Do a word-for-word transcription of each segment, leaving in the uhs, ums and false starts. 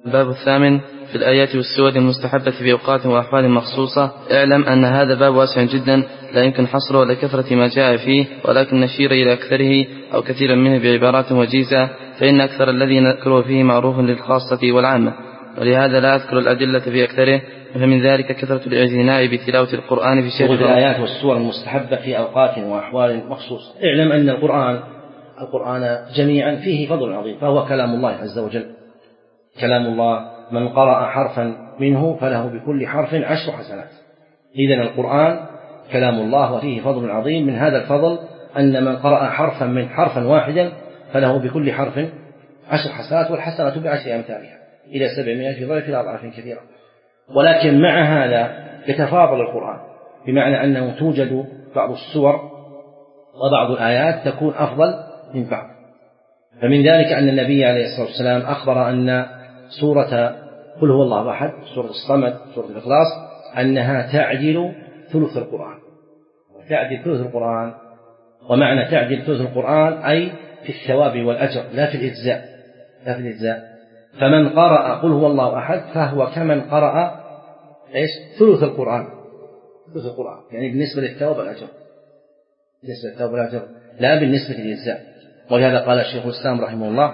الباب الثامن في الآيات والسور المستحبة في أوقات وأحوال مخصوصة. اعلم أن هذا باب واسع جدا لا يمكن حصره لكثرة ما جاء فيه، ولكن نشير إلى أكثره أو كثيرا منه بعبارات وجيزة، فإن أكثر الذي نذكره فيه معروف للخاصة والعامة، ولهذا لا أذكر الأدلة في أكثره. فمن ذلك كثرة الاعتناء بتلاوة القرآن في شهر الآيات والسور المستحبة في أوقات وأحوال مخصوصة. اعلم أن القرآن القرآن جميعا فيه فضل عظيم، فهو كلام الله عز وجل، كلام الله، من قرأ حرفا منه فله بكل حرف عشر حسنات. إذن القرآن كلام الله وفيه فضل عظيم. من هذا الفضل أن من قرأ حرفا من حرفا واحدا فله بكل حرف عشر حسنات، والحسنة بعشر أمثالها إلى سبعمائة في ضعف إلى أضعاف كثيرة. ولكن مع هذا يتفاضل القرآن، بمعنى أنه توجد بعض السور وبعض الآيات تكون أفضل من بعض. فمن ذلك أن النبي عليه الصلاة والسلام أخبر أن سورة قل هو الله أحد، سورة الصمد، سورة الإخلاص، أنها تعدل ثلث القرآن، تعدل ثلث القرآن. ومعنى تعدل ثلث القرآن أي في الثواب والأجر، لا في الإجزاء، لا في الإجزاء. فمن قرأ قل هو الله أحد فهو كمن قرأ إيش؟ ثلث القرآن، ثلث القرآن، يعني بالنسبة للثواب والأجر، بالنسبة للثواب والأجر، لا بالنسبة للإجزاء. ولهذا قال الشيخ الإسلام رحمه الله: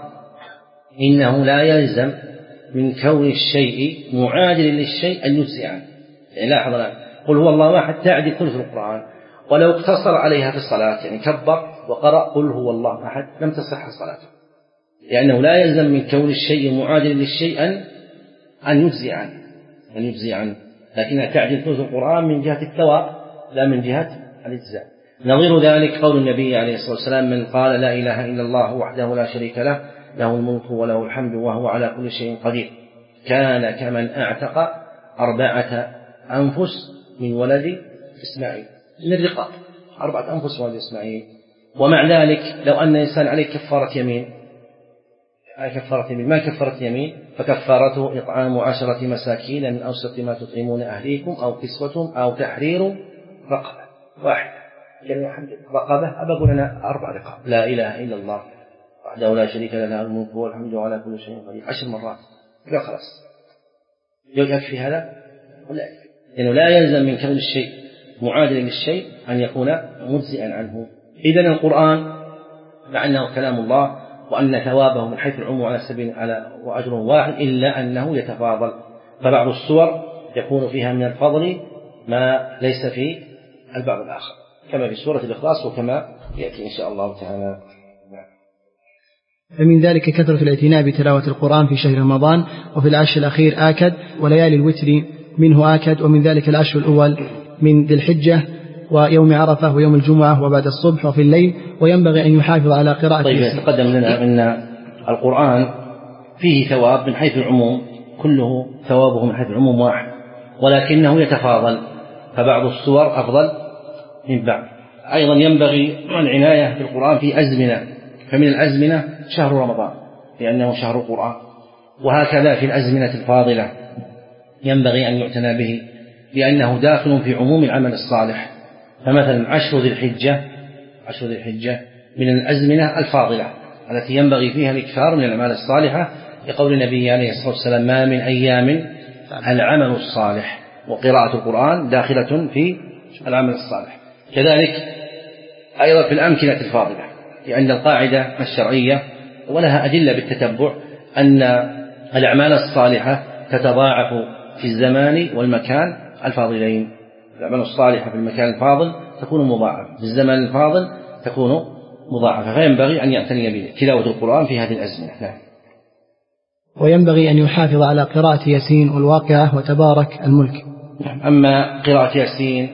إنه لا يلزم من كون الشيء معادل للشيء أن يجزي عنه. يعني لاحظ الآن قل هو الله أحد تعدل ثلث القرآن، ولو اقتصر عليها في الصلاة، يعني كبر وقرأ قل هو الله أحد، لم تصح صلاته، لأنه لا يلزم من كون الشيء معادل للشيء أن أن يجزي عنه، أن يجزي عنه، لكنها تعدل ثلث القرآن من جهة الثواب لا من جهة الإجزاء. نظير ذلك قول النبي عليه الصلاة والسلام: من قال لا إله إلا الله وحده لا شريك له له الملك وله الحمد وهو على كل شيء قدير كان كمن أعتق أربعة أنفس من ولد إسماعيل، من الرقاب، أربعة أنفس من ولد إسماعيل. ومع ذلك لو أن إنسان عليه كفارة يمين، كفارة يمين ما كفارة يمين، فكفارته إطعام عشرة مساكين من أوسط ما تطعمون أهليكم أو كسوتهم أو تحرير رقبة واحد. يعني رقبة أبقى لنا أربع رقاب، لا إله إلا الله وحده لا شريك له له الملك والحمد على كل شيء قدير، عشر مرات، لا خلاص يكفي هذا ولا يكفي، لأنه لا يلزم من كون الشيء معادل للشيء أن يكون مجزئا عنه. إذن القرآن مع أنه كلام الله وأن ثوابه من حيث العموم على سبيل على وأجر واحد، إلا أنه يتفاضل، فبعض السور يكون فيها من الفضل ما ليس في البعض الآخر، كما في سورة الإخلاص وكما يأتي إن شاء الله تعالى. فمن ذلك كثرة الاعتناء بتلاوة القرآن في شهر رمضان وفي العشر الأخير آكد، وليالي الوتر منه آكد، ومن ذلك العشر الأول من ذي الحجة ويوم عرفة ويوم الجمعة وبعد الصبح وفي الليل، وينبغي أن يحافظ على قراءة. طيب يتقدم لنا أن القرآن فيه ثواب من حيث العموم، كله ثوابه من حيث العموم واحد، ولكنه يتفاضل، فبعض السور أفضل من بعض. أيضا ينبغي العناية بالقرآن في أزمنة، فمن الأزمنة شهر رمضان لأنه شهر القرآن، وهكذا في الأزمنة الفاضلة ينبغي أن يعتنى به لأنه داخل في عموم العمل الصالح. فمثلا عشر ذي الحجة عشر ذي الحجة من الأزمنة الفاضلة التي ينبغي فيها الإكثار من الأعمال الصالحة، لقول النبي عليه الصلاة والسلام: ما من أيام العمل الصالح، وقراءة القرآن داخلة في العمل الصالح. كذلك أيضا في الأمكنة الفاضلة، لأن القاعدة الشرعية ولها أدلة بالتتبع أن الأعمال الصالحة تتضاعف في الزمان والمكان الفاضلين. الأعمال الصالحة في المكان الفاضل تكون مضاعفة، في الزمان الفاضل تكون مضاعفة، فينبغي أن يعتني بتلاوة القرآن في هذه الأزمنة. وينبغي أن يحافظ على قراءة ياسين والواقعة وتبارك الملك. أما قراءة ياسين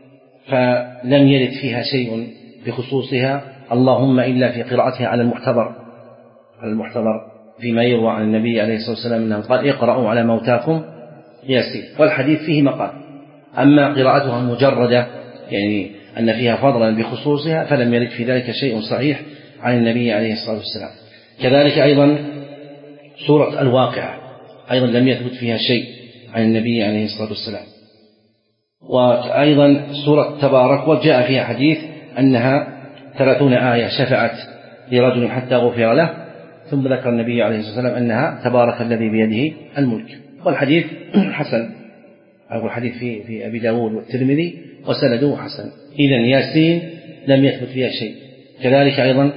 فلم يرد فيها شيء بخصوصها، اللهم إلا في قراءتها على المحتضر على المحتضر فيما يروى عن النبي عليه الصلاة والسلام أنه قال: اقرأوا على موتاكم ياسين، والحديث فيه مقال. أما قراءتها المجردة يعني أن فيها فضلا بخصوصها فلم يرد في ذلك شيء صحيح عن النبي عليه الصلاة والسلام. كذلك أيضا سورة الواقعة أيضا لم يثبت فيها شيء عن النبي عليه الصلاة والسلام. وأيضا سورة تبارك وجاء فيها حديث أنها ثلاثون آية شفعت لرجل حتى غفر له، ثم ذكر النبي عليه الصلاة والسلام أنها تبارك الذي بيده الملك. والحديث حسن، أو الحديث في في أبي داود والترمذي وسنده حسن. إذن ياسين لم يثبت فيها شيء. كذلك أيضا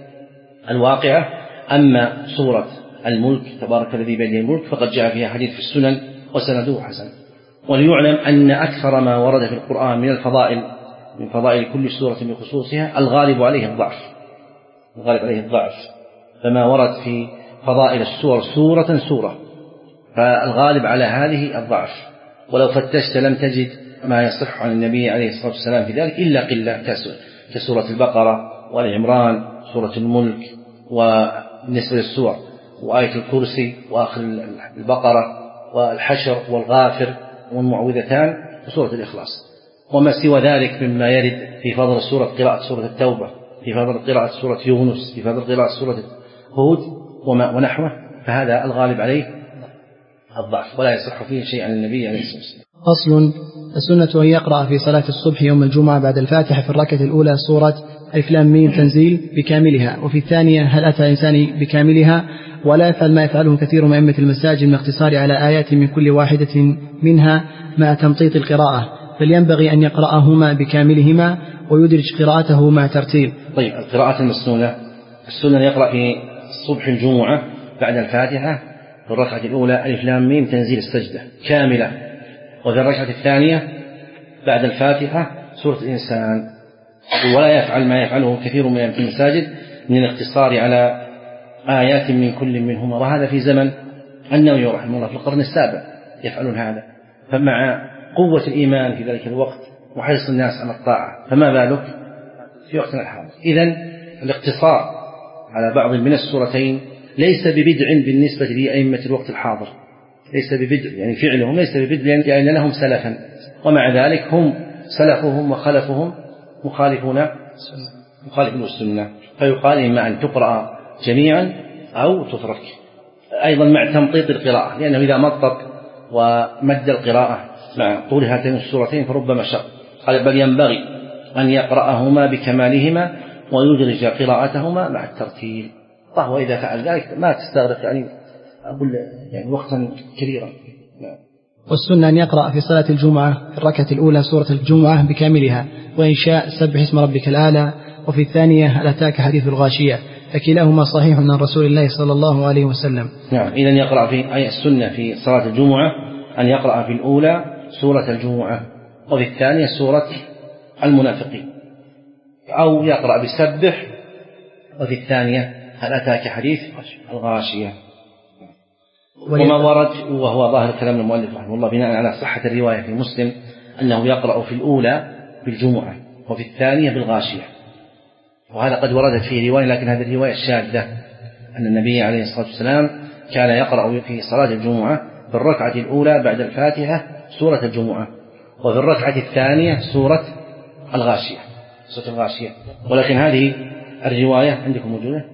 الواقعة. أما سورة الملك تبارك الذي بيده الملك فقد جاء فيها حديث في السنن وسنده حسن. وليعلم أن أكثر ما ورد في القرآن من الفضائل، من فضائل كل سورة بخصوصها، الغالب عليه الضعف، الغالب عليه الضعف. فما ورد في فضائل السور سورة سورة، فالغالب على هذه الضعف. ولو فتشت لم تجد ما يصح عن النبي عليه الصلاة والسلام في ذلك إلا قلة، كسورة البقرة والعمران، سورة الملك، وبالنسبة للسور وآية الكرسي وآخر البقرة والحشر والغافر والمعوذتان وسورة الإخلاص. وما سوى ذلك مما يرد في فضل السورة قراءة سورة التوبة، في فضل قراءة سورة يونس، في فضل قراءة سورة هود ونحوه، فهذا الغالب عليه الضعف ولا يصح فيه شيء عن النبي عليه الصلاة والسلام. فصل: السنة أن يقرأ في صلاة الصبح يوم الجمعة بعد الفاتحة في الركعة الأولى سورة ألف لام ميم تنزيل بكاملها، وفي الثانية هل أتى الإنسان بكاملها، ولا يفعل ما يفعله كثير من أئمة المساجد من الاقتصار على آيات من كل واحدة منها مع تمطيط القراءة، بل ينبغي أن يقرأهما بكاملهما ويدرج قراءته مع ترتيب. طيب، القراءة المسنونة، السنة يقرأ في الصبح الجمعة بعد الفاتحة في الركعة الأولى ألف لام ميم تنزيل السجدة كاملة، وفي الركعة الثانية بعد الفاتحة سورة الإنسان، ولا يفعل ما يفعله كثير من المساجد من الاقتصار على آيات من كل منهما. وهذا في زمن النووي رحمه الله في القرن السابع يفعلون هذا، فمع قوة الإيمان في ذلك الوقت وحرص الناس على الطاعة فما بالك في وقتنا الحاضر. إذن الاقتصار على بعض من السورتين ليس ببدع بالنسبة لأئمة الوقت الحاضر، ليس ببدع، يعني فعلهم ليس ببدع لأن لهم سلفا، ومع ذلك هم سلفهم وخلفهم مخالفون مخالفون السنة، فيقال إما أن تقرأ جميعا أو تترك. أيضا مع تمطيط القراءة، لأنه إذا مطط ومد القراءة مع طول هاتين السورتين فربما شق، قال بل ينبغي أن يقرأهما بكمالهما ويدرج قراءتهما مع الترتيل. وهو إذا فعل ذلك ما تستغرق يعني أقول يعني وقتا كبيرا. والسنة أن يقرأ في صلاة الجمعة في الركعة الأولى سورة الجمعة بكاملها، وإن شاء سبح اسم ربك الأعلى، وفي الثانية هل أتاك حديث الغاشية، فكلاهما صحيح عن رسول الله صلى الله عليه وسلم. نعم، إذن يقرأ في أي السنة في صلاة الجمعة أن يقرأ في الأولى سورة الجمعة، وفي الثانية سورة المنافقين، أو يقرأ بسبح، وفي الثانية هل أتاك حديث الغاشية. وما ورد وهو ظاهر كلام المؤلف رحمه الله بناء على صحة الرواية في مسلم أنه يقرأ في الأولى بالجمعة وفي الثانية بالغاشية، وهذا قد وردت فيه رواية، لكن هذه الرواية الشاذة أن النبي عليه الصلاة والسلام كان يقرأ في صلاة الجمعة في الركعة الأولى بعد الفاتحة سورة الجمعة، وفي الركعة الثانية سورة الغاشية سورة الغاشية ولكن هذه الرواية عندكم موجودة؟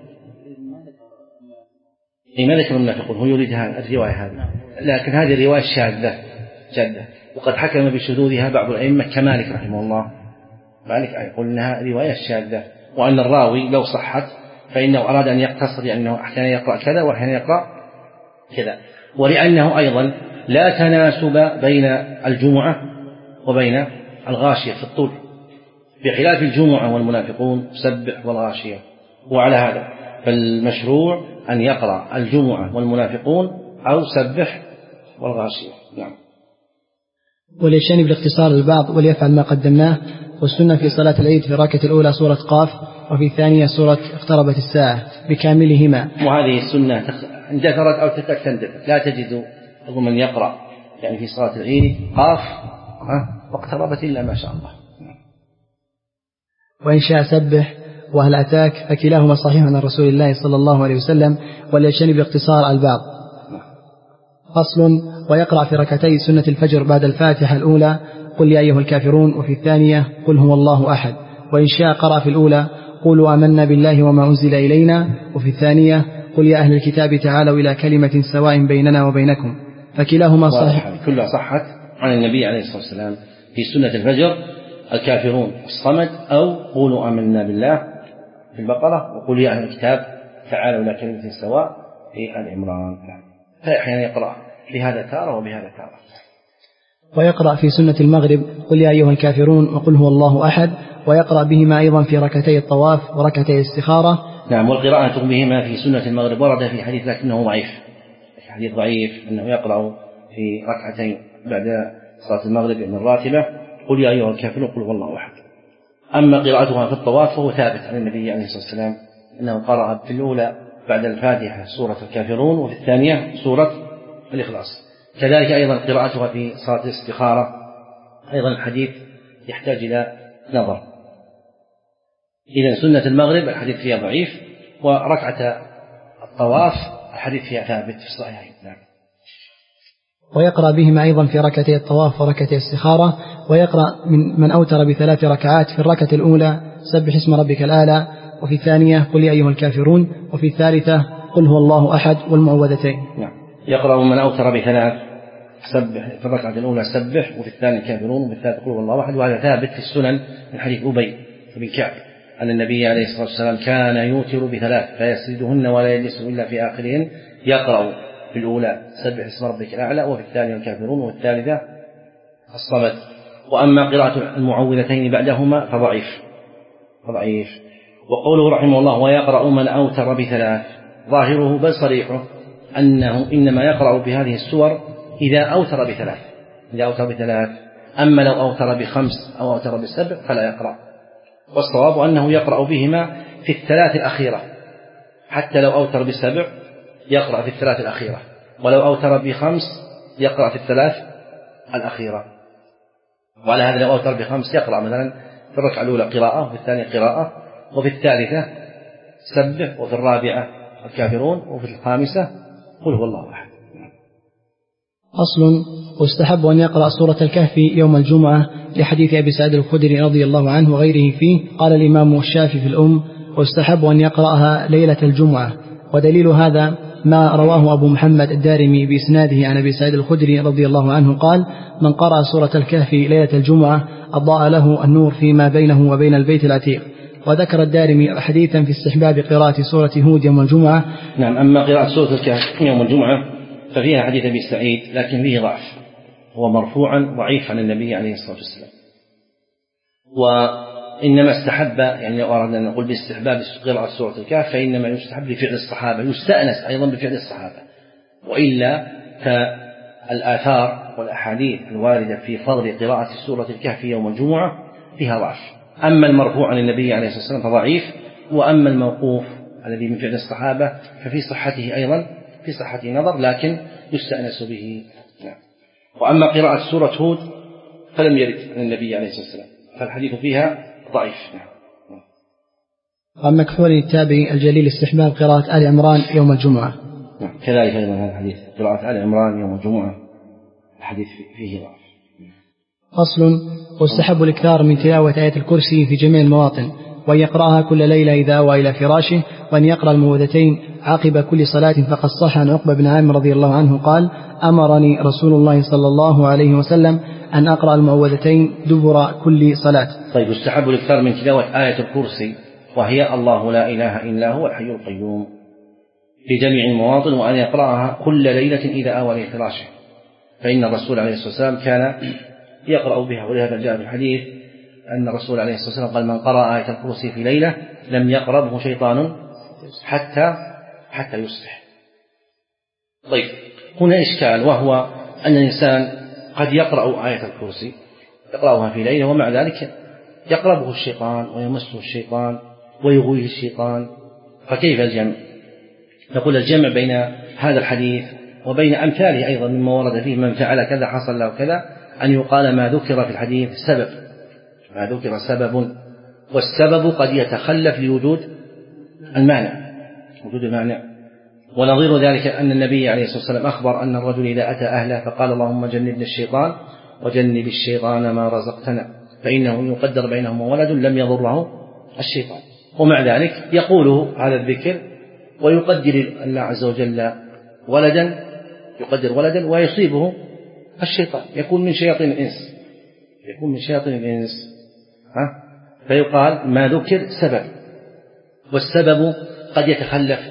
إيه، ما ذكر المنافقون، هو يريد هذه الرواية هذه، لكن هذه الرواية شاذة جادة، وقد حكم بشذوذها بعض الأئمة كمالك رحمه الله. مالك يقول إنها رواية شاذة، وأن الراوي لو صحت فإنه أراد أن يقتصر، لأنه يعني أحيانا يقرأ كذا وأحيانا يقرأ كذا، ولأنه أيضا لا تناسب بين الجمعة وبين الغاشية في الطول، بخلاف الجمعة والمنافقون سبح والغاشية. وعلى هذا فالمشروع أن يقرأ الجمعة والمنافقون أو سبح والغاشية. نعم. وليجتنب الاختصار البعض وليفعل ما قدمناه. والسنة في صلاة العيد في الركعة الأولى سورة قاف، وفي الثانية سورة اقتربت الساعة بكاملهما. وهذه السنة اندثرت أو تندثر، لا تجد من يقرأ يعني في صلاة العيد قاف واقتربت إلا ما شاء الله. وإن شاء سبح وهل أتاك، فكلاهما صحيح عن رسول الله صلى الله عليه وسلم، وليجتنب الاقتصار البعض. فصل: ويقرأ في ركعتي سنة الفجر بعد الفاتحة الأولى قل يا أيها الكافرون، وفي الثانية قل هو الله أحد، وإن شاء قرأ في الأولى قولوا آمنا بالله وما أنزل إلينا، وفي الثانية قل يا أهل الكتاب تعالوا إلى كلمة سواء بيننا وبينكم، فكلاهما صحيح. كلها صحت عن النبي عليه الصلاة والسلام في سنة الفجر الكافرون الصمد، أو قولوا آمنا بالله في البقرة، وقل يا أهل الكتاب تعالوا إلى كلمة سواء في آل عمران. فأحيانا يقرأ بهذا تارة وبهذا تارة. ويقرأ في سنة المغرب قل يا أيها الكافرون وقل هو الله أحد، ويقرأ بهما أيضا في ركعتي الطواف وركعتي الاستخارة. نعم، والقراءة بهما في سنة المغرب ورد في حديث لكنه ضعيف، حديث ضعيف أنه يقرأ في ركعتين بعد صلاة المغرب من الراتبة قل يا أيها الكافرون قل هو الله أحد. أما قراءتها في الطواف فهو ثابت عن النبي عليه الصلاة والسلام أنه قرأ في الأولى بعد الفاتحة سورة الكافرون وفي الثانية سورة الإخلاص. كذلك أيضا قراءتها في صلاة الاستخارة أيضا الحديث يحتاج إلى نظر. إذن سنة المغرب الحديث فيها ضعيف، وركعة الطواف الحديث فيها ثابت في الصحيحين. نعم. ويقرأ بهما أيضا في ركعتي الطواف وركعتي الاستخارة. ويقرأ من, من أوتر بثلاث ركعات في الركعة الأولى سبح اسم ربك الأعلى، وفي الثانية قل يا أيها الكافرون، وفي الثالثة قل هو الله أحد والمعوذتين. نعم. يقرأ من أوتر بثلاث سبح في الركعة الأولى سبح، وفي الثانية الكافرون، وفي الثالثة قل هو الله أحد. وهذا ثابت في السنن من حديث أبي بن كعب أن النبي عليه الصلاة والسلام كان يوتر بثلاث فيسردهن ولا يجلس إلا في آخرهن، يقرأ في الأولى سبح اسم ربك الأعلى، وفي الثانية الكافرون، وفي الثالثة الصمد. وأما قراءة المعوذتين بعدهما فضعيف فضعيف. وقوله رحمه الله ويقرأ من أوتر بثلاث ظاهره بل صريحه أنه إنما يقرأ بهذه السور إذا أوتر بثلاث إذا أوتر بثلاث أما لو أوتر بخمس أو أوتر بسبع فلا يقرأ. والصواب أنه يقرأ بهما في الثلاث الأخيرة، حتى لو أوتر بسبع يقرأ في الثلاث الأخيرة، ولو أوتر بخمس يقرأ في الثلاث الأخيرة. وعلى هذا لو أوتر بخمس يقرأ مثلا في الركعة الأولى قراءة، وفي الثانية قراءة، وفي الثالثة سبح، وفي الرابعة الكافرون، وفي الخامسة قل هو الله أحد. أصل واستحب أن يقرأ سورة الكهف يوم الجمعة لحديث أبي سعيد الخدري رضي الله عنه وغيره فيه. قال الإمام الشافعي في الأم واستحب أن يقرأها ليلة الجمعة، ودليل هذا ما رواه أبو محمد الدارمي بإسناده عن أبي سعيد الخدري رضي الله عنه قال من قرأ سورة الكهف ليلة الجمعة أضاء له النور فيما بينه وبين البيت العتيق. وذكر الدارمي حديثا في استحباب قراءة سورة هود يوم الجمعة. نعم. أما قراءة سورة الكهف يوم الجمعة ففيها حديث أبي سعيد لكن فيه ضعف، هو مرفوعا ضعيف عن النبي عليه الصلاة والسلام. وإنما استحب، يعني لو أردنا أن نقول باستحباب قراءة سورة الكهف فإنما يستحب لفعل الصحابة، يستأنس أيضا بفعل الصحابة، وإلا فالآثار والأحاديث الواردة في فضل قراءة سورة الكهف يوم الجمعة فيها ضعف. أما المرفوع عن النبي عليه الصلاة والسلام فضعيف، وأما الموقوف الذي من فعل الصحابة ففي صحته أيضا في صحته نظر لكن يستأنس به. نعم. وأما قراءة سورة هود فلم يرد عن النبي عليه الصلاة والسلام، فالحديث فيها ضعيف. نعم. عن مكحول التابعي الجليل استحباب قراءة آل عمران يوم الجمعة. نعم. كذلك أيضا هذا الحديث قراءة آل عمران يوم الجمعة الحديث فيه ضعف. فصل واستحب الإكثار من تلاوة آية الكرسي في جميع المواطن، وأن يقرأها كل ليلة إذا أوى إلى فراشه، وأن يقرأ المعوذتين عقب كل صلاة. فقد صح عن عقبة بن عامر رضي الله عنه قال أمرني رسول الله صلى الله عليه وسلم أن أقرأ المعوذتين دبر كل صلاة. طيب، يستحب الإكثار من تلاوة آية الكرسي وهي الله لا إله إلا هو الحي القيوم في جميع المواطن، وأن يقرأها كل ليلة إذا أوى إلى فراشه، فإن الرسول عليه الصلاة والسلام كان يقرأ بها. ولهذا جاء في الحديث أن الرسول عليه الصلاة والسلام قال من قرأ آية الكرسي في ليلة لم يقربه شيطان حتى حتى يصبح. طيب، هنا إشكال، وهو أن الإنسان قد يقرأ آية الكرسي يقرأها في ليلة ومع ذلك يقربه الشيطان ويمسه الشيطان ويغويه الشيطان، فكيف الجمع؟ نقول الجمع بين هذا الحديث وبين أمثاله أيضا مما ورد فيه من فعل كذا حصل له كذا، أن يقال ما ذكر في الحديث سبب، ما ذكر سبب، والسبب قد يتخلف لوجود المانع وجود المانع. ونظير ذلك أن النبي عليه الصلاة والسلام أخبر أن الرجل إذا أتى أهله فقال اللهم جنبنا الشيطان وجنب الشيطان ما رزقتنا، فإنه يقدر بينهما ولد لم يضره الشيطان. ومع ذلك يقوله هذا الذكر ويقدر الله عز وجل ولدا، يقدر ولدا ويصيبه الشيطان، يكون من شياطين الإنس يكون من شياطين الإنس ها؟ فيقال ما ذكر سبب، والسبب قد يتخلف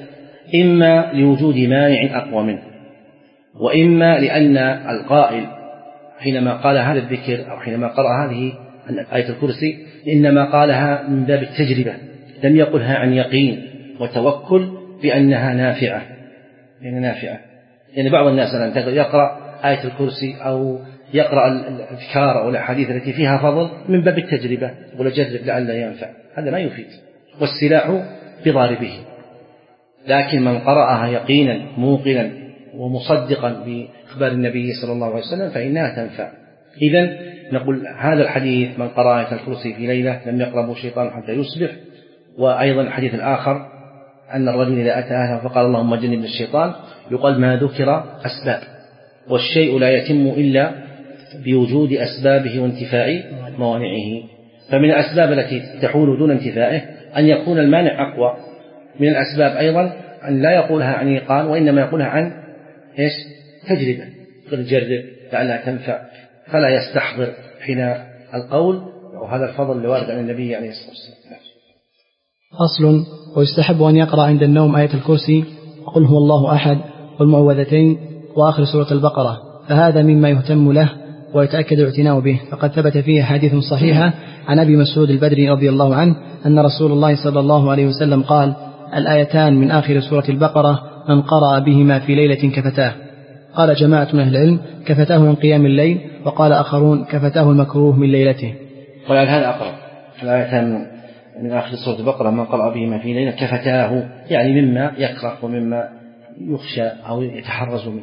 إما لوجود مانع أقوى منه، وإما لأن القائل حينما قال هذا الذكر أو حينما قرأ هذه آية الكرسي إنما قالها من باب التجربة، لم يقلها عن يقين وتوكل بأنها نافعة، يعني نافعة. يعني بعض الناس يقرأ آية الكرسي أو يقرأ الأذكار أو الأحاديث التي فيها فضل من باب التجربة، ولا جرب لعل ينفع، هذا ما يفيد، والسلاح بضاربه. لكن من قرأها يقينا موقنا ومصدقا بإخبار النبي صلى الله عليه وسلم فإنها تنفع. إذن نقول هذا الحديث من قرأ آية الكرسي في ليلة لم يقربه شيطان حتى يصبح. وأيضا الحديث الآخر أن الرجل إذا أتى أهله فقال اللهم جنبنا الشيطان، يقال ما ذكر أسباب، والشيء لا يتم إلا بوجود أسبابه وانتفاء موانعه. فمن الأسباب التي تحول دون انتفائه أن يكون المانع أقوى. من الأسباب أيضا أن لا يقولها عن يقان، وإنما يقولها عن إيش؟ تجربة، قل جرب لعلها تنفع، فلا يستحضر حين القول. وهذا الفضل اللي وارد عن النبي عليه الصلاة والسلام. فصل: ويستحب أن يقرأ عند النوم آية الكرسي وقل هو الله أحد والمعوذتين وآخر سورة البقرة، فهذا مما يهتم له ويتأكد الاعتناء به، فقد ثبت فيه حديث صحيحة عن أبي مسعود البدري رضي الله عنه أن رسول الله صلى الله عليه وسلم قال: الآيتان من آخر سورة البقرة من قرأ بهما في ليلة كفتاه. قال جماعة من أهل العلم: كفتاه من قيام الليل، وقال آخرون: كفتاه المكروه من ليلته. قال هذا أقرب، الآيتان من آخر سورة البقرة من قرأ بهما في ليلة كفتاه، يعني مما يكره ومما يخشى أو يتحرز منه.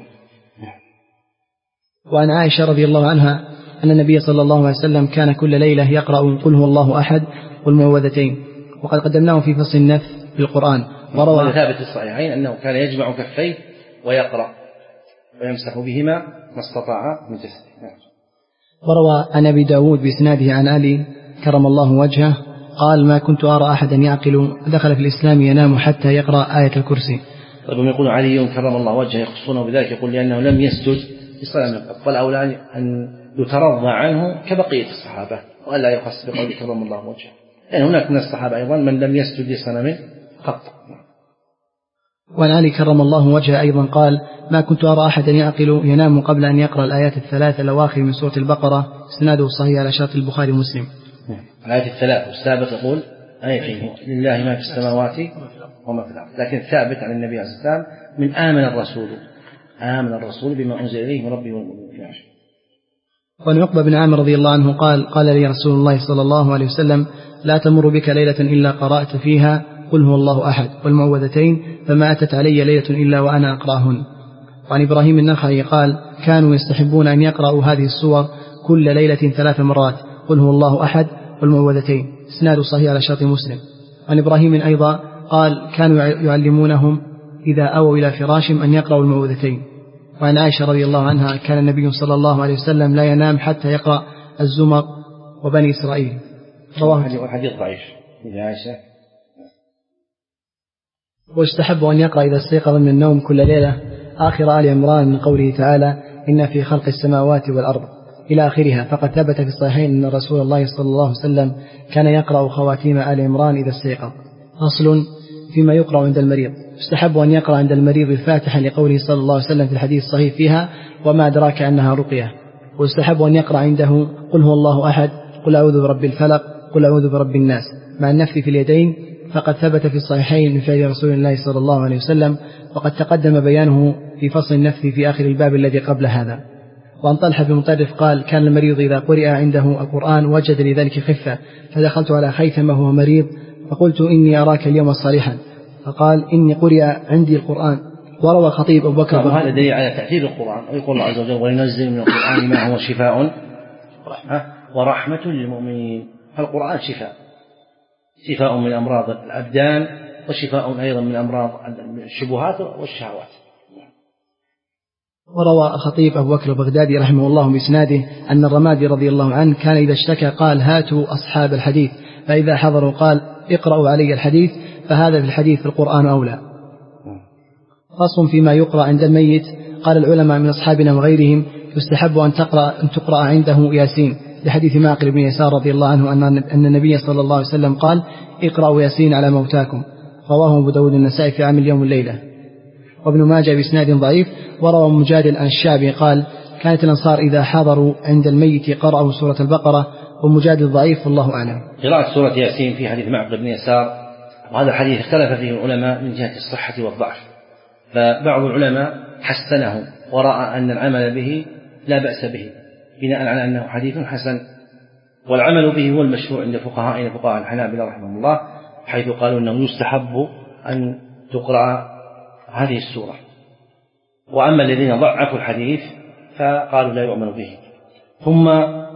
وعن عائشة رضي الله عنها أن النبي صلى الله عليه وسلم كان كل ليلة يقرأ قل هو الله أحد والمعوذتين، وقد قدمناه في فصل النفث بالقرآن. وروى ثابت الصحيحين أنه كان يجمع كفيه ويقرأ ويمسح بهما ما استطاع من جسده. وروى عن أبي داود بإسناده عن علي كرم الله وجهه قال: ما كنت أرى أحدا يعقل دخل في الإسلام ينام حتى يقرأ آية الكرسي. طيب يقول علي كرم الله وجهه يخصونه بذلك، يقول لأنه لم يسجد لصلاة من قبل، والأولى أن يترضى عنه كبقية الصحابة وألا يخص بقول كرم الله وجهه، لأن يعني هناك من الصحابة أيضا من لم يسجد لصنم قط. وعن علي كرم الله وجهه أيضا قال: ما كنت أرى أحدا يعقل ينام قبل أن يقرأ الآيات الثلاث الأواخر من سورة البقرة، إسناده صحيح على شرط البخاري ومسلم. الآيات الثلاث والسابق يقول آية لله ما في السماوات وما في الأرض، لكن ثابت عن النبي عليه الصلاة والسلام من آمن الرسول آمن الرسول بما أنزل إليه من ربه والمؤمنين. وعن عقبة بن عامر رضي الله عنه قال: قال لي رسول الله صلى الله عليه وسلم: لا تمر بك ليلة إلا قرأت فيها قل هو الله أحد والمعوذتين، فما أتت علي ليلة إلا وأنا أقرأهن. وعن إبراهيم النخعي قال: كانوا يستحبون أن يقرأوا هذه السور كل ليلة ثلاث مرات، قل هو الله أحد والمعوذتين، إسناد صحيح على شرط مسلم. عن إبراهيم أيضا قال: كانوا يعلمونهم إذا أووا إلى فراشهم أن يقرأوا المعوذتين. وعن عائشة رضي الله عنها كان النبي صلى الله عليه وسلم لا ينام حتى يقرأ الزمر وبني إسرائيل. رواه الحديث ضعيف عائشة. ويستحب أن يقرأ إذا استيقظ من النوم كل ليلة آخر آل عمران من قوله تعالى: إن في خلق السماوات والأرض إلى آخرها، فقد ثبت في الصحيحين أن رسول الله صلى الله عليه وسلم كان يقرأ خواتيم آل عمران إذا استيقظ. فصل فيما يقرأ عند المريض: يستحب أن يقرأ عند المريض الفاتحة لقوله صلى الله عليه وسلم في الحديث الصحيح فيها: وما أدراك أنها رقية. ويستحب أن يقرأ عنده قل هو الله أحد، قل أعوذ برب الفلق، قل أعوذ برب الناس، مع النفث في اليدين، فقد ثبت في الصحيحين من فعل رسول الله صلى الله عليه وسلم، وقد تقدم بيانه في فصل النفث في آخر الباب الذي قبل هذا. وعن طلحة بن مطرف قال: كان المريض إذا قرئ عنده القرآن وجد لذلك خفة، فدخلت على خيثمة وهو مريض فقلت: إني أراك اليوم صالحا، فقال: إني قرئ عندي القرآن. وروى الخطيب أبو بكر. وهذا دليل على تأثير القرآن، ويقول الله عز وجل: وينزل من القرآن ما هو شفاء ورحمة للمؤمنين. فالقرآن شفاء، شفاء من أمراض الأبدان، وشفاء أيضا من أمراض الشبهات والشهوات. وروى الخطيب أبو بكر البغدادي رحمه الله بإسناده أن الرمادي رضي الله عنه كان إذا اشتكى قال: هاتوا أصحاب الحديث، فإذا حضروا قال: اقرأوا علي الحديث، فهذا في الحديث القرآن أولى. فصل فيما يقرأ عند الميت: قال العلماء من أصحابنا وغيرهم: يستحب أن تقرأ أن تقرأ عنده ياسين، لحديث معقل بن يسار رضي الله عنه أن النبي صلى الله عليه وسلم قال: اقرأوا ياسين على موتاكم. رواه أبو داود النسائي في عام اليوم الليلة. وابن ماجه بإسناد ضعيف. وروى مجادل عن الشعبي قال كانت الأنصار إذا حضروا عند الميت قرأوا سورة البقرة. ومجادل ضعيف والله أعلم. قراءة سورة ياسين في حديث معقل بن يسار، وهذا الحديث اختلف فيه العلماء من جهة الصحة والضعف، فبعض العلماء حسنه ورأى أن العمل به لا بأس به بناء على أنه حديث حسن، والعمل به هو المشروع عند فقهائنا فقهاء الحنابلة رحمهم الله، حيث قالوا أنه يستحب أن تقرأ هذه السورة. وأما الذين ضعفوا الحديث فقالوا لا يؤمن به. ثم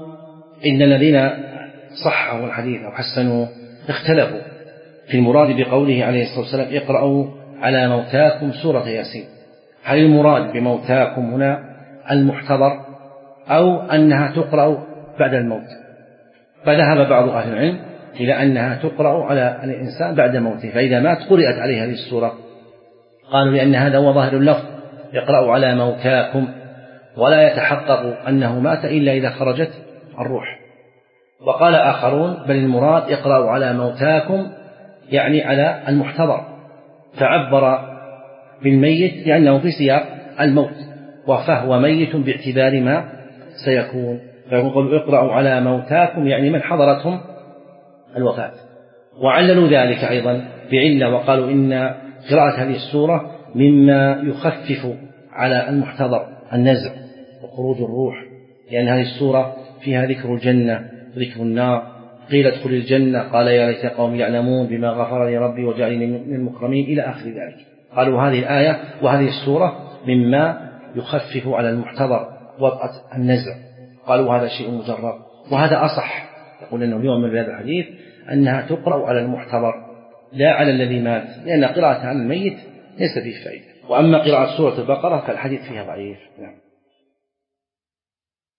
إن الذين صححوا الحديث أو حسنوا اختلفوا في المراد بقوله عليه الصلاة والسلام اقرأوا على موتاكم سورة ياسين، هل المراد بموتاكم هنا المحتضر أو أنها تقرأ بعد الموت؟ فذهب بعض أهل العلم إلى أنها تقرأ على الإنسان بعد موته، فإذا مات قرأت عليه هذه السورة، قالوا لأن هذا هو ظاهر اللفظ اقرأوا على موتاكم، ولا يتحقق أنه مات إلا إذا خرجت الروح. وقال آخرون بل المراد اقرأوا على موتاكم يعني على المحتضر، فعبر بالميت لأنه في سياق الموت وفهو ميت باعتبار ما سيكون، فيقول اقرأوا على موتاكم يعني من حضرتهم الوفاة. وعللوا ذلك أيضا بعلة وقالوا إن قراءة هذه السورة مما يخفف على المحتضر النزع وخروج الروح، لأن هذه السورة فيها ذكر الجنة وذكر النار، قيل ادخل الجنة قال يا ليت قوم يعلمون بما غفر لي ربي وجعلني من المكرمين إلى آخر ذلك. قالوا هذه الآية وهذه السورة مما يخفف على المحتضر وطأة النزع، قالوا هذا شيء مجرد، وهذا أصح، يقول أنه اليوم من هذا الحديث أنها تقرأ على المحتضر لا على الذي مات، لأن قراءة على الميت ليس فيه فائدة. وأما قراءة سورة البقرة فالحديث فيها ضعيف. نعم.